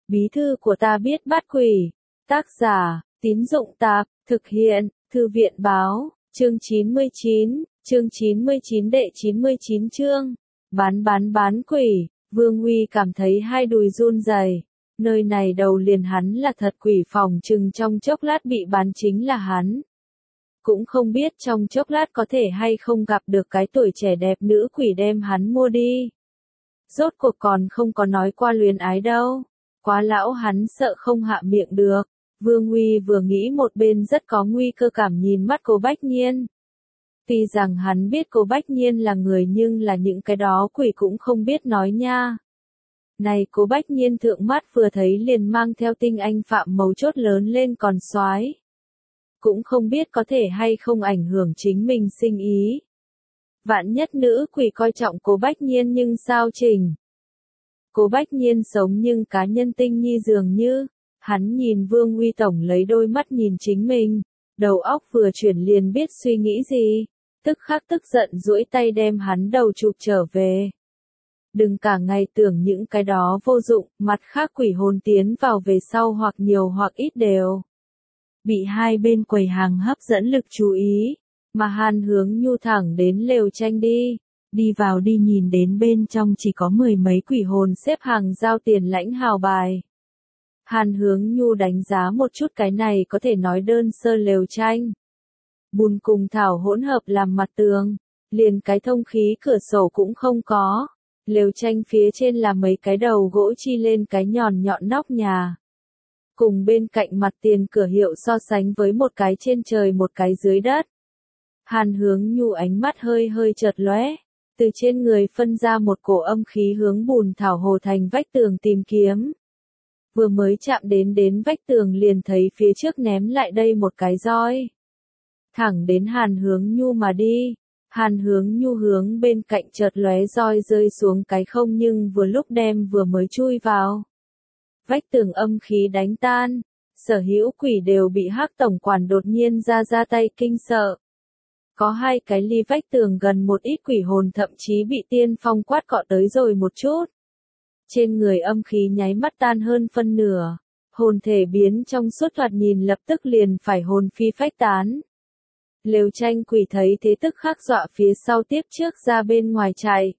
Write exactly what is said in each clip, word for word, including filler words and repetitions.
Bí thư của ta biết bắt quỷ. Tác giả, Tín Dụng Tạp, thực hiện, Thư viện Báo, chương chín mươi chín, chương chín mươi chín đệ chín mươi chín chương. Bán bán bán quỷ, Vương Huy cảm thấy hai đùi run rẩy. Nơi này đầu liền hắn là thật quỷ, phòng chừng trong chốc lát bị bán chính là hắn. Cũng không biết trong chốc lát có thể hay không gặp được cái tuổi trẻ đẹp nữ quỷ đem hắn mua đi. Rốt cuộc còn không có nói qua luyến ái đâu. Quá lão hắn sợ không hạ miệng được. Vương Huy vừa nghĩ một bên rất có nguy cơ cảm nhìn mắt cô Bách Nhiên. Tuy rằng hắn biết cô Bách Nhiên là người nhưng là những cái đó quỷ cũng không biết nói nha. Này cô Bách Nhiên thượng mắt vừa thấy liền mang theo tinh anh phạm mấu chốt lớn lên còn soái. Cũng không biết có thể hay không ảnh hưởng chính mình sinh ý. Vạn nhất nữ quỷ coi trọng cô Bách Nhiên nhưng sao chỉnh. Cô Bách Nhiên sống nhưng cá nhân tinh nhi dường như, hắn nhìn Vương Huy tổng lấy đôi mắt nhìn chính mình, đầu óc vừa chuyển liền biết suy nghĩ gì, tức khắc tức giận duỗi tay đem hắn đầu chụp trở về. Đừng cả ngày tưởng những cái đó vô dụng, mặt khác quỷ hồn tiến vào về sau hoặc nhiều hoặc ít đều. Bị hai bên quầy hàng hấp dẫn lực chú ý, mà Hàn Hướng Nhu thẳng đến lều tranh đi. Đi vào đi nhìn đến bên trong chỉ có mười mấy quỷ hồn xếp hàng giao tiền lãnh hào bài. Hàn Hướng Nhu đánh giá một chút cái này có thể nói đơn sơ lều tranh. Bùn cùng thảo hỗn hợp làm mặt tường, liền cái thông khí cửa sổ cũng không có. Lều tranh phía trên là mấy cái đầu gỗ chi lên cái nhọn nhọn nóc nhà. Cùng bên cạnh mặt tiền cửa hiệu so sánh với một cái trên trời một cái dưới đất. Hàn Hướng Nhu ánh mắt hơi hơi chợt lóe. Từ trên người phân ra một cổ âm khí hướng bùn thảo hồ thành vách tường tìm kiếm. Vừa mới chạm đến đến vách tường liền thấy phía trước ném lại đây một cái roi. Thẳng đến Hàn Hướng Nhu mà đi. Hàn Hướng Nhu hướng bên cạnh chợt lóe roi rơi xuống cái không nhưng vừa lúc đem vừa mới chui vào. Vách tường âm khí đánh tan. Sở hữu quỷ đều bị Hắc tổng quản đột nhiên ra ra tay kinh sợ. Có hai cái ly vách tường gần một ít quỷ hồn thậm chí bị tiên phong quát cọ tới rồi một chút. Trên người âm khí nháy mắt tan hơn phân nửa. Hồn thể biến trong suốt thoạt nhìn lập tức liền phải hồn phi phách tán. Lều tranh quỷ thấy thế tức khắc dọa phía sau tiếp trước ra bên ngoài chạy.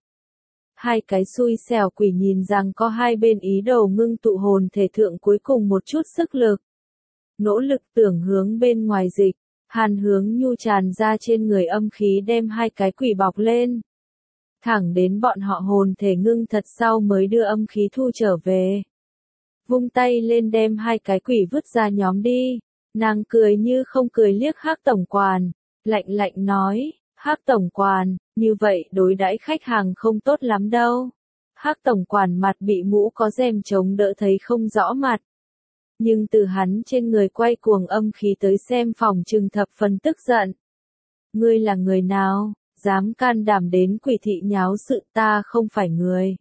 Hai cái xui xẻo quỷ nhìn rằng có hai bên ý đồ ngưng tụ hồn thể thượng cuối cùng một chút sức lực. Nỗ lực tưởng hướng bên ngoài dịch. Hàn Hướng Nhu tràn ra trên người âm khí đem hai cái quỷ bọc lên. Thẳng đến bọn họ hồn thể ngưng thật sau mới đưa âm khí thu trở về. Vung tay lên đem hai cái quỷ vứt ra nhóm đi. Nàng cười như không cười liếc Hắc tổng quản. Lạnh lạnh nói, Hắc tổng quản, như vậy đối đãi khách hàng không tốt lắm đâu. Hắc tổng quản mặt bị mũ có rèm chống đỡ thấy không rõ mặt. Nhưng từ hắn trên người quay cuồng âm khí tới xem phòng trừng thập phần tức giận. Ngươi là người nào, dám can đảm đến quỷ thị nháo sự, ta không phải người.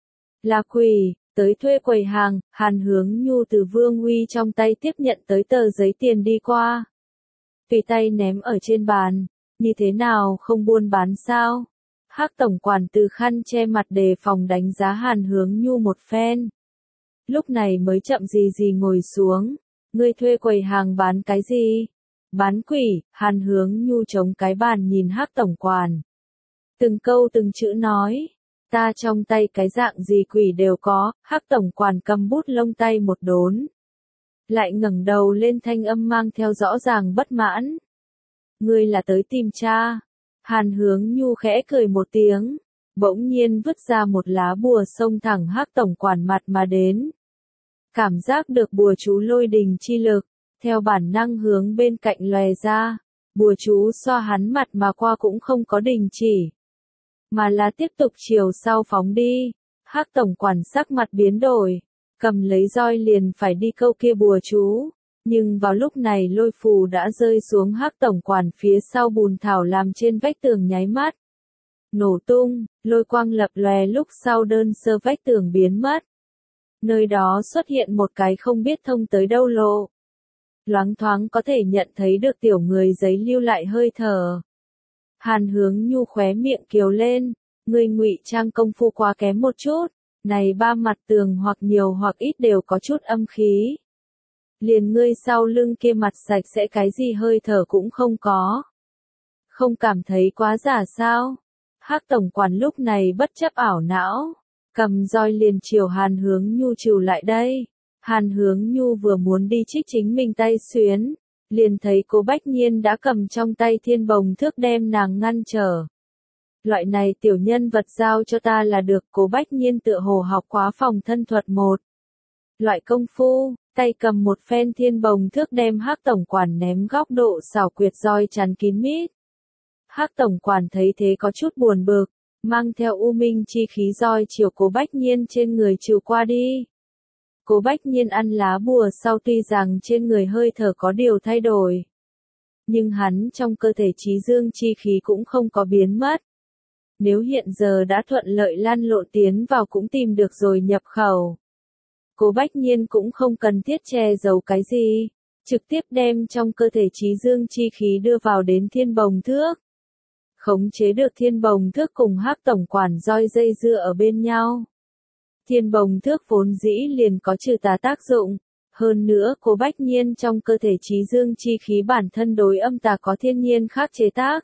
Là quỷ, tới thuê quầy hàng. Hàn Hướng Nhu từ Vương Huy trong tay tiếp nhận tới tờ giấy tiền đi qua. Tùy tay ném ở trên bàn, như thế nào không buôn bán sao? Hắc tổng quản từ khăn che mặt đề phòng đánh giá Hàn Hướng Nhu một phen. Lúc này mới chậm gì gì ngồi xuống. Ngươi thuê quầy hàng bán cái gì? Bán quỷ. Hàn Hướng Nhu chống cái bàn nhìn Hắc tổng quản. Từng câu từng chữ nói. Ta trong tay cái dạng gì quỷ đều có. Hắc tổng quản cầm bút lông tay một đốn. Lại ngẩng đầu lên thanh âm mang theo rõ ràng bất mãn. Ngươi là tới tìm cha. Hàn Hướng Nhu khẽ cười một tiếng. Bỗng nhiên vứt ra một lá bùa xông thẳng Hắc tổng quản mặt mà đến. Cảm giác được bùa chú lôi đình chi lực, theo bản năng hướng bên cạnh lòe ra, bùa chú xoa hắn mặt mà qua cũng không có đình chỉ, mà là tiếp tục chiều sau phóng đi. Hắc tổng quản sắc mặt biến đổi, cầm lấy roi liền phải đi câu kia bùa chú, nhưng vào lúc này lôi phù đã rơi xuống Hắc tổng quản phía sau bùn thảo làm trên vách tường nháy mắt. Nổ tung, lôi quang lập lòe lúc sau đơn sơ vách tường biến mất. Nơi đó xuất hiện một cái không biết thông tới đâu lộ. Loáng thoáng có thể nhận thấy được tiểu người giấy lưu lại hơi thở. Hàn Hướng Nhu khóe miệng kiều lên, ngươi ngụy trang công phu quá kém một chút, Này ba mặt tường hoặc nhiều hoặc ít đều có chút âm khí. Liền ngươi sau lưng kia mặt sạch sẽ cái gì hơi thở cũng không có. Không cảm thấy quá giả sao? Hắc tổng quản lúc này bất chấp ảo não, cầm roi liền chiều Hàn Hướng Nhu trừ lại đây. Hàn Hướng Nhu vừa muốn đi trích chính mình tay xuyến, liền thấy Cố Bách Nhiên đã cầm trong tay thiên bồng thước đem nàng ngăn trở. Loại này tiểu nhân vật giao cho ta là được. Cố Bách Nhiên tựa hồ học quá phòng thân thuật một loại công phu, tay cầm một phen thiên bồng thước đem Hắc tổng quản ném góc độ xảo quyệt roi chắn kín mít. Hắc tổng quản thấy thế có chút buồn bực, mang theo u minh chi khí roi chiều Cố Bách Nhiên trên người trừ qua đi. Cố Bách Nhiên ăn lá bùa sau tuy rằng trên người hơi thở có điều thay đổi, nhưng hắn trong cơ thể trí dương chi khí cũng không có biến mất. Nếu hiện giờ đã thuận lợi lăn lộn tiến vào cũng tìm được rồi nhập khẩu. Cố Bách Nhiên cũng không cần thiết che giấu cái gì, trực tiếp đem trong cơ thể trí dương chi khí đưa vào đến thiên bồng thước. Khống chế được thiên bồng thước cùng Hắc tổng quản roi dây dưa ở bên nhau. Thiên bồng thước vốn dĩ liền có trừ tà tác dụng, hơn nữa Cố Bách Nhiên trong cơ thể trí dương chi khí bản thân đối âm tà có thiên nhiên khác chế tác.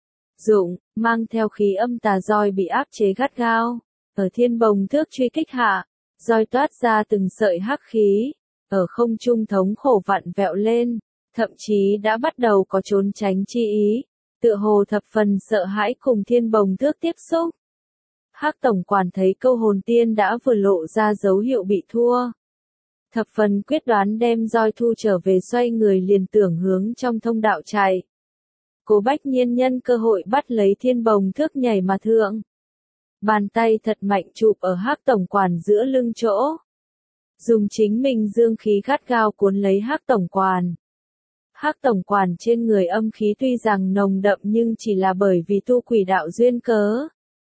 Dụng, mang theo khí âm tà roi bị áp chế gắt gao, ở thiên bồng thước truy kích hạ, roi toát ra từng sợi hắc khí, ở không trung thống khổ vặn vẹo lên, thậm chí đã bắt đầu có trốn tránh chi ý, tựa hồ thập phần sợ hãi cùng thiên bồng thước tiếp xúc. Hắc tổng quản thấy câu hồn tiên đã vừa lộ ra dấu hiệu bị thua. Thập phần quyết đoán đem roi thu trở về, xoay người liền tưởng hướng trong thông đạo chạy. Cố Bách Nhiên nhân cơ hội bắt lấy thiên bồng thước nhảy mà thượng. Bàn tay thật mạnh chụp ở Hắc tổng quản giữa lưng chỗ. Dùng chính mình dương khí gắt gao cuốn lấy Hắc tổng quản. Hắc tổng quản trên người âm khí tuy rằng nồng đậm nhưng chỉ là bởi vì tu quỷ đạo duyên cớ.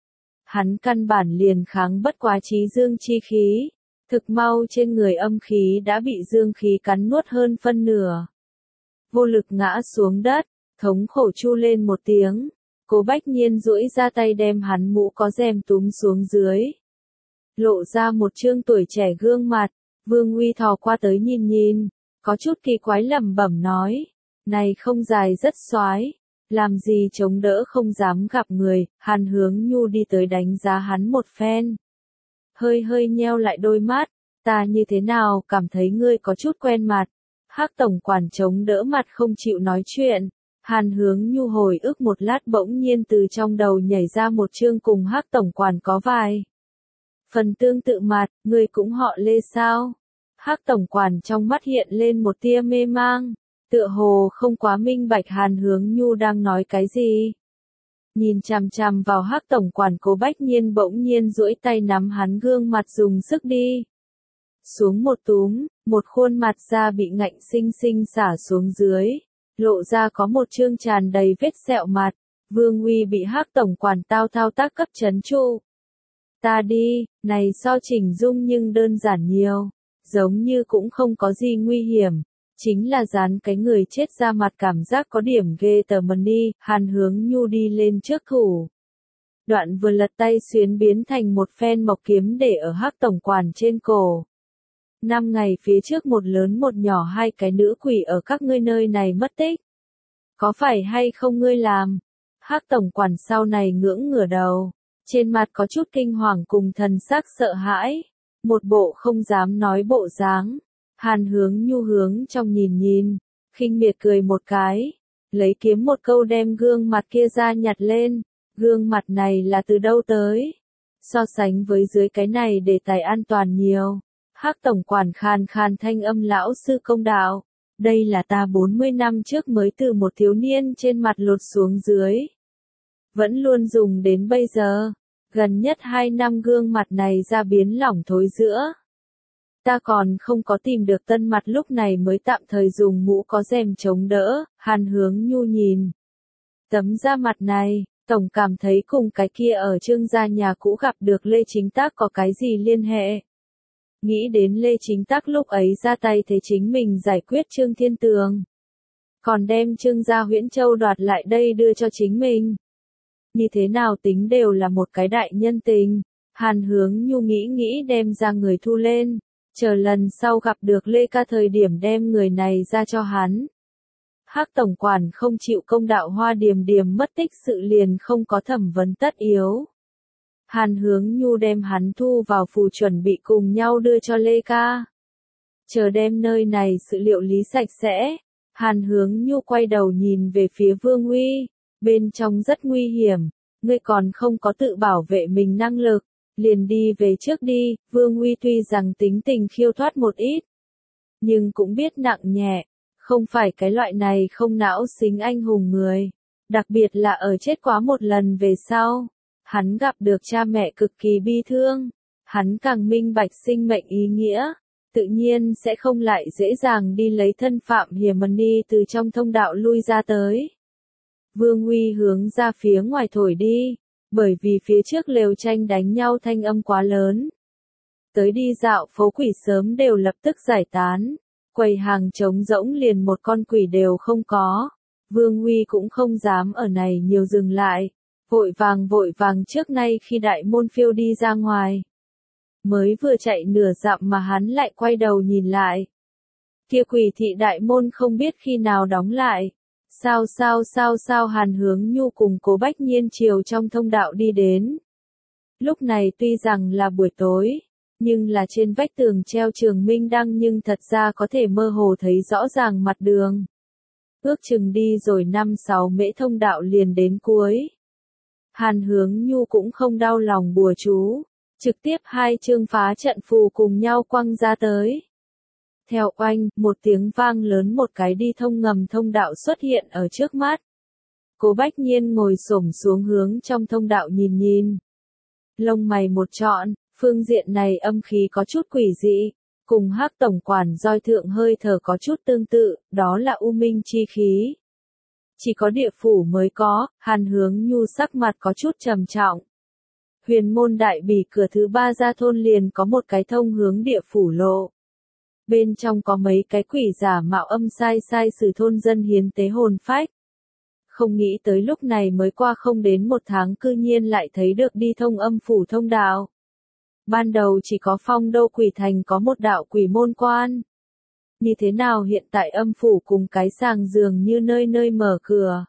Hắn căn bản liền kháng bất quá trí dương chi khí, thực mau trên người âm khí đã bị dương khí cắn nuốt hơn phân nửa. Vô lực ngã xuống đất, thống khổ chu lên một tiếng, Cố Bách Nhiên duỗi ra tay đem hắn mũ có rèm túm xuống dưới. Lộ ra một trương tuổi trẻ gương mặt, Vương Uy thò qua tới nhìn nhìn, có chút kỳ quái lẩm bẩm nói, này không dài rất xoái. Làm gì chống đỡ không dám gặp người. Hàn Hướng Nhu đi tới đánh giá hắn một phen. Hơi hơi nheo lại đôi mắt, ta như thế nào cảm thấy ngươi có chút quen mặt. Hắc tổng quản chống đỡ mặt không chịu nói chuyện. Hàn Hướng Nhu hồi ức một lát bỗng nhiên từ trong đầu nhảy ra một chương cùng Hắc tổng quản có vài phần tương tự mặt, ngươi cũng họ Lê sao? Hắc tổng quản trong mắt hiện lên một tia mê mang. Tựa hồ không quá minh bạch Hàn Hướng Nhu đang nói cái gì. Nhìn chằm chằm vào Hắc tổng quản, Cố Bách Nhiên bỗng nhiên duỗi tay nắm hắn gương mặt dùng sức đi xuống một túm, một khuôn mặt da bị ngạnh sinh sinh xả xuống dưới, lộ ra có một trương tràn đầy vết sẹo mặt. Vương Uy bị Hắc tổng quản tao thao tác cấp trấn trụ. Ta đi, này so chỉnh dung nhưng đơn giản nhiều, giống như cũng không có gì nguy hiểm. Chính là dán cái người chết ra mặt cảm giác có điểm ghê tởm đi. Hàn Hướng Nhu đi lên trước thủ. Đoạn vừa lật tay xuyến biến thành một phen mộc kiếm để ở Hắc tổng quản trên cổ. Năm ngày phía trước một lớn một nhỏ hai cái nữ quỷ ở các ngươi nơi này mất tích. Có phải hay không ngươi làm? Hắc tổng quản sau này ngưỡng ngửa đầu. Trên mặt có chút kinh hoàng cùng thần sắc sợ hãi. Một bộ không dám nói bộ dáng. Hàn Hướng Nhu hướng trong nhìn nhìn, khinh miệt cười một cái, lấy kiếm một câu đem gương mặt kia ra nhặt lên. Gương mặt này là từ đâu tới? So sánh với dưới cái này đề tài an toàn nhiều. Hắc tổng quản khàn khàn thanh âm, lão sư công đạo, đây là ta bốn mươi năm trước mới từ một thiếu niên trên mặt lột xuống dưới. Vẫn luôn dùng đến bây giờ, gần nhất hai năm gương mặt này ra biến lỏng thối giữa. Ta còn không có tìm được tân mặt, lúc này mới tạm thời dùng mũ có rèm chống đỡ. Hàn Hướng Nhu nhìn tấm da mặt này, tổng cảm thấy cùng cái kia ở Trương gia nhà cũ gặp được Lê Chính Tác có cái gì liên hệ. Nghĩ đến Lê Chính Tác lúc ấy ra tay thế chính mình giải quyết Trương Thiên Tường, còn đem Trương gia Huyễn Châu đoạt lại đây đưa cho chính mình. Như thế nào tính đều là một cái đại nhân tình. Hàn Hướng Nhu nghĩ nghĩ đem ra người thu lên, chờ lần sau gặp được Lê Ca thời điểm đem người này ra cho hắn. Hắc tổng quản không chịu công đạo Hoa Điềm Điềm mất tích sự liền không có thẩm vấn tất yếu. Hàn Hướng Nhu đem hắn thu vào phủ chuẩn bị cùng nhau đưa cho Lê Ca. Chờ đem nơi này sự liệu lý sạch sẽ, Hàn Hướng Nhu quay đầu nhìn về phía Vương Uy, bên trong rất nguy hiểm, ngươi còn không có tự bảo vệ mình năng lực, liền đi về trước đi. Vương Uy tuy rằng tính tình khiêu thoát một ít, nhưng cũng biết nặng nhẹ, không phải cái loại này không não xính anh hùng người, đặc biệt là ở chết quá một lần về sau. Hắn gặp được cha mẹ cực kỳ bi thương, hắn càng minh bạch sinh mệnh ý nghĩa, tự nhiên sẽ không lại dễ dàng đi lấy thân Phạm Hiểm Ni từ trong thông đạo lui ra tới. Vương Uy hướng ra phía ngoài thổi đi, bởi vì phía trước lều tranh đánh nhau thanh âm quá lớn. Tới đi dạo phố quỷ sớm đều lập tức giải tán, quầy hàng trống rỗng liền một con quỷ đều không có. Vương Uy cũng không dám ở này nhiều dừng lại, vội vàng vội vàng trước nay khi đại môn phiêu đi ra ngoài. Mới vừa chạy nửa dặm mà hắn lại quay đầu nhìn lại. Kia quỷ thị đại môn không biết khi nào đóng lại. Sao sao sao sao Hàn Hướng Nhu cùng Cố Bách Nhiên chiều trong thông đạo đi đến. Lúc này tuy rằng là buổi tối, nhưng là trên vách tường treo Trường Minh đăng nhưng thật ra có thể mơ hồ thấy rõ ràng mặt đường. Ước chừng đi rồi năm sáu mễ thông đạo liền đến cuối. Hàn Hướng Nhu cũng không đau lòng bùa chú, trực tiếp hai chương phá trận phù cùng nhau quăng ra tới. Theo oanh, một tiếng vang lớn một cái đi thông ngầm thông đạo xuất hiện ở trước mắt. Cố Bách Nhiên ngồi xổm xuống hướng trong thông đạo nhìn nhìn. Lông mày một trọn, phương diện này âm khí có chút quỷ dị, cùng Hắc tổng quản roi thượng hơi thở có chút tương tự, đó là u minh chi khí. Chỉ có địa phủ mới có. Hàn Hướng Nhu sắc mặt có chút trầm trọng. Huyền môn đại bỉ cửa thứ ba ra thôn liền có một cái thông hướng địa phủ lộ. Bên trong có mấy cái quỷ giả mạo âm sai sai sử thôn dân hiến tế hồn phách. Không nghĩ tới lúc này mới qua không đến một tháng cư nhiên lại thấy được đi thông âm phủ thông đạo. Ban đầu chỉ có Phong Đô quỷ thành có một đạo quỷ môn quan. Như thế nào hiện tại âm phủ cùng cái sàng dường như nơi nơi mở cửa.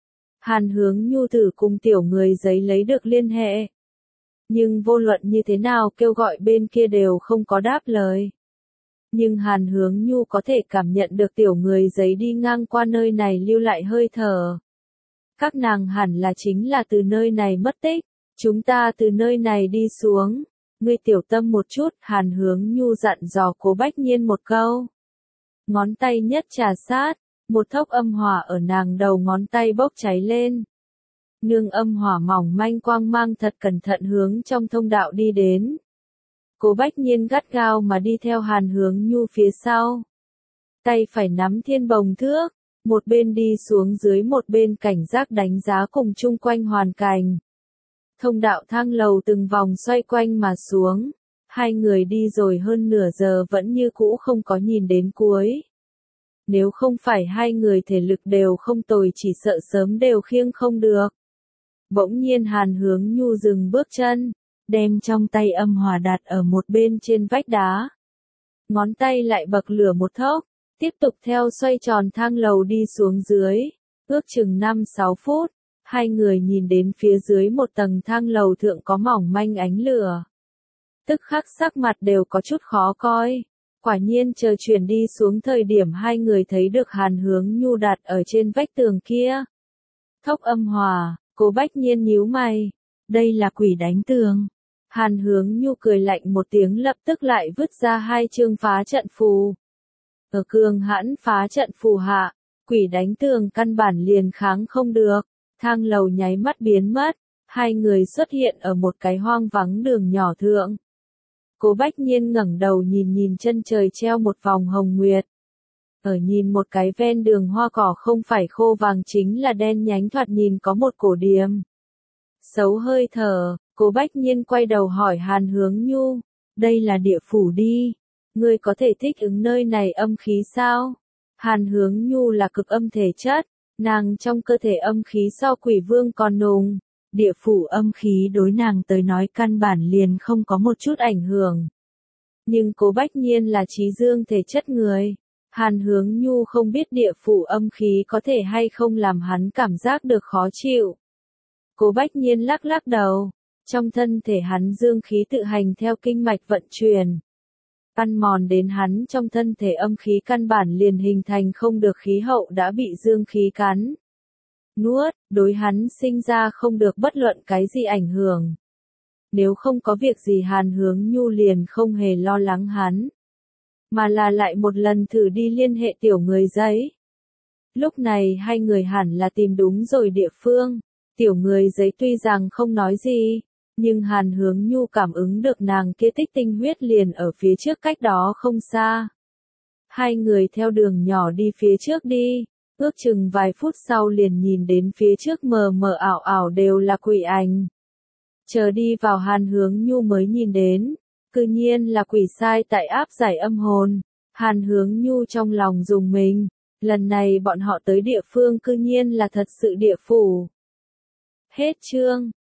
Hàn Hướng Nhu thử cùng tiểu người giấy lấy được liên hệ. Nhưng vô luận như thế nào kêu gọi bên kia đều không có đáp lời. Nhưng Hàn Hướng Nhu có thể cảm nhận được tiểu người giấy đi ngang qua nơi này lưu lại hơi thở. Các nàng hẳn là chính là từ nơi này mất tích. Chúng ta từ nơi này đi xuống. Ngươi tiểu tâm một chút. Hàn Hướng Nhu dặn dò Cố Bách Nhiên một câu. Ngón tay nhất trà sát. Một thốc âm hỏa ở nàng đầu ngón tay bốc cháy lên. Nương âm hỏa mỏng manh quang mang thật cẩn thận hướng trong thông đạo đi đến. Cố Bách Nhiên gắt gao mà đi theo Hàn Hướng Nhu phía sau. Tay phải nắm thiên bồng thước, một bên đi xuống dưới một bên cảnh giác đánh giá cùng chung quanh hoàn cảnh. Thông đạo thang lầu từng vòng xoay quanh mà xuống, hai người đi rồi hơn nửa giờ vẫn như cũ không có nhìn đến cuối. Nếu không phải hai người thể lực đều không tồi chỉ sợ sớm đều khiêng không được. Bỗng nhiên Hàn Hướng Nhu dừng bước chân, đem trong tay âm hỏa đặt ở một bên trên vách đá. Ngón tay lại bậc lửa một thốc, tiếp tục theo xoay tròn thang lầu đi xuống dưới, ước chừng năm sáu phút, hai người nhìn đến phía dưới một tầng thang lầu thượng có mỏng manh ánh lửa. Tức khắc sắc mặt đều có chút khó coi. Quả nhiên chờ chuyển đi xuống thời điểm hai người thấy được Hàn Hướng Nhu đặt ở trên vách tường kia. Thốc âm hỏa, Cố Bách Nhiên nhíu mày. Đây là quỷ đánh tường. Hàn Hướng Nhu cười lạnh một tiếng lập tức lại vứt ra hai chương phá trận phù. Ở cường hãn phá trận phù hạ, quỷ đánh tường căn bản liền kháng không được. Thang lầu nháy mắt biến mất, hai người xuất hiện ở một cái hoang vắng đường nhỏ thượng. Cố Bách Nhiên ngẩng đầu nhìn nhìn chân trời treo một vòng hồng nguyệt. Ở nhìn một cái ven đường hoa cỏ không phải khô vàng chính là đen nhánh thoạt nhìn có một cổ điềm. Xấu hơi thở, Cố Bách Nhiên quay đầu hỏi Hàn Hướng Nhu, đây là địa phủ đi, ngươi có thể thích ứng nơi này âm khí sao? Hàn Hướng Nhu là cực âm thể chất, nàng trong cơ thể âm khí so quỷ vương còn nùng, địa phủ âm khí đối nàng tới nói căn bản liền không có một chút ảnh hưởng. Nhưng Cố Bách Nhiên là trí dương thể chất người. Hàn Hướng Nhu không biết địa phủ âm khí có thể hay không làm hắn cảm giác được khó chịu. Cố Bách Nhiên lắc lắc đầu. Trong thân thể hắn dương khí tự hành theo kinh mạch vận chuyển. Ăn mòn đến hắn trong thân thể âm khí căn bản liền hình thành không được khí hậu đã bị dương khí cắn. Nuốt, đối hắn sinh ra không được bất luận cái gì ảnh hưởng. Nếu không có việc gì Hàn Hướng Nhu liền không hề lo lắng hắn. Mà là lại một lần thử đi liên hệ tiểu người giấy. Lúc này hai người hẳn là tìm đúng rồi địa phương. Tiểu người giấy tuy rằng không nói gì, nhưng Hàn Hướng Nhu cảm ứng được nàng kia tích tinh huyết liền ở phía trước cách đó không xa. Hai người theo đường nhỏ đi phía trước đi, ước chừng vài phút sau liền nhìn đến phía trước mờ mờ ảo ảo đều là quỷ ảnh. Chờ đi vào Hàn Hướng Nhu mới nhìn đến, cư nhiên là quỷ sai tại áp giải âm hồn. Hàn Hướng Nhu trong lòng rùng mình, lần này bọn họ tới địa phương cư nhiên là thật sự địa phủ. Hết chương.